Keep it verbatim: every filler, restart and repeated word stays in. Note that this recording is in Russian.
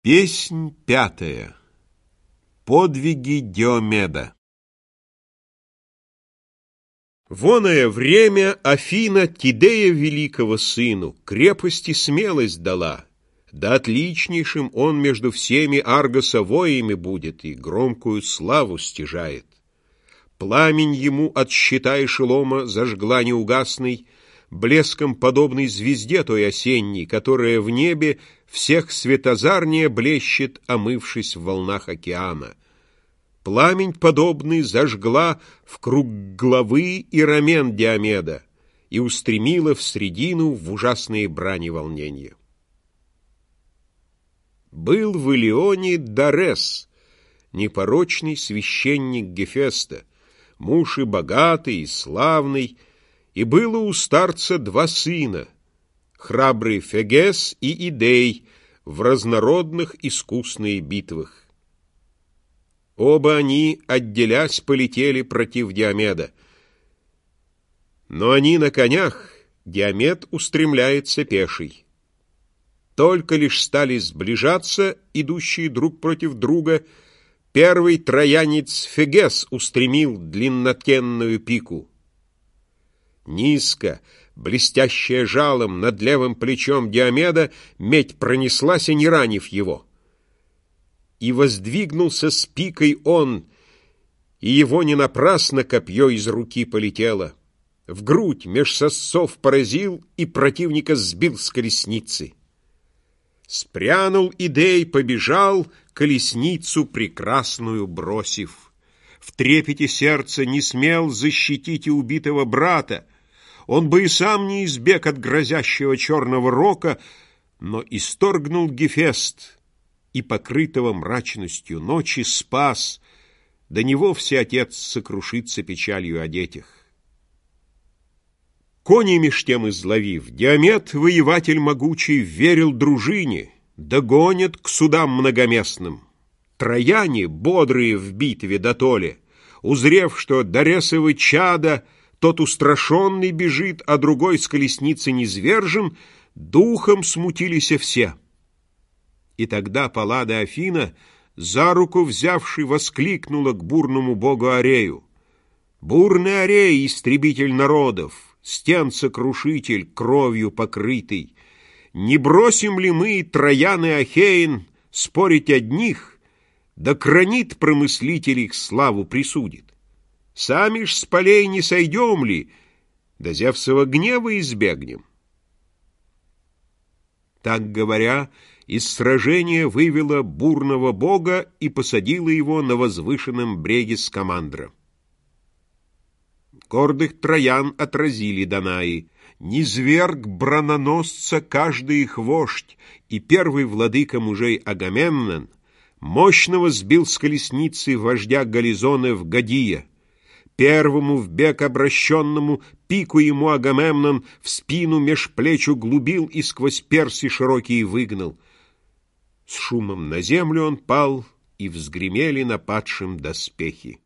Песнь пятая. Подвиги Диомеда. Воное время Афина Тидея великого сыну крепость и смелость дала, да отличнейшим он между всеми Аргоса воями будет и громкую славу стяжает. Пламень ему от щита и шелома зажгла неугасный, блеском подобный звезде той осенней, которая в небе всех светозарнее блещет, омывшись в волнах океана. Пламень подобный зажгла в круг главы и рамен Диомеда и устремила в средину в ужасные брани волнения. Был в Илионе Дарес, непорочный священник Гефеста, муж и богатый, и славный, и было у старца два сына, храбрый Фегес и Идей, в разнородных искусных битвах. Оба они, отделясь, полетели против Диомеда. Но они на конях, Диомед устремляется пеший. Только лишь стали сближаться, идущие друг против друга, первый троянец Фегес устремил длиннотенную пику. Низко, блестящая жалом, над левым плечом Диомеда медь пронеслась, и не ранив его. И воздвигнулся с пикой он, и его не напрасно копье из руки полетело. В грудь меж сосцов поразил, и противника сбил с колесницы. Спрянул Идей, побежал, колесницу прекрасную бросив. В трепете сердца не смел защитить и убитого брата. Он бы и сам не избег от грозящего черного рока, но исторгнул Гефест и, покрытого мрачностью ночи, спас. До него всеотец сокрушится печалью о детях. Кони меж тем изловив, Диомед, воеватель могучий, верил дружине, догонят к судам многоместным. Трояне, бодрые в битве дотоле, узрев, что Даресовы чада, тот устрашенный бежит, а другой с колесницы низвержен, духом смутились все. И тогда Паллада Афина, за руку взявши, воскликнула к бурному богу Арею: «Бурный Арей, истребитель народов, стен-сокрушитель, кровью покрытый, не бросим ли мы, Троян и Ахеин, спорить одних, да кранит промыслитель их славу присудит? Сами ж с полей не сойдем ли, да Зевсова гнева избегнем?» Так говоря, из сражения вывела бурного бога и посадила его на возвышенном бреге Скамандра. Гордых троян отразили Данаи, низверг браноносца каждый их вождь, и первый владыка мужей Агамемнон мощного сбил с колесницы вождя Гализонов Гадия. Первому в бег обращенному пику ему Агамемнон в спину меж плеч углубил и сквозь перси широкие выгнал. С шумом на землю он пал, и взгремели на падшем доспехи.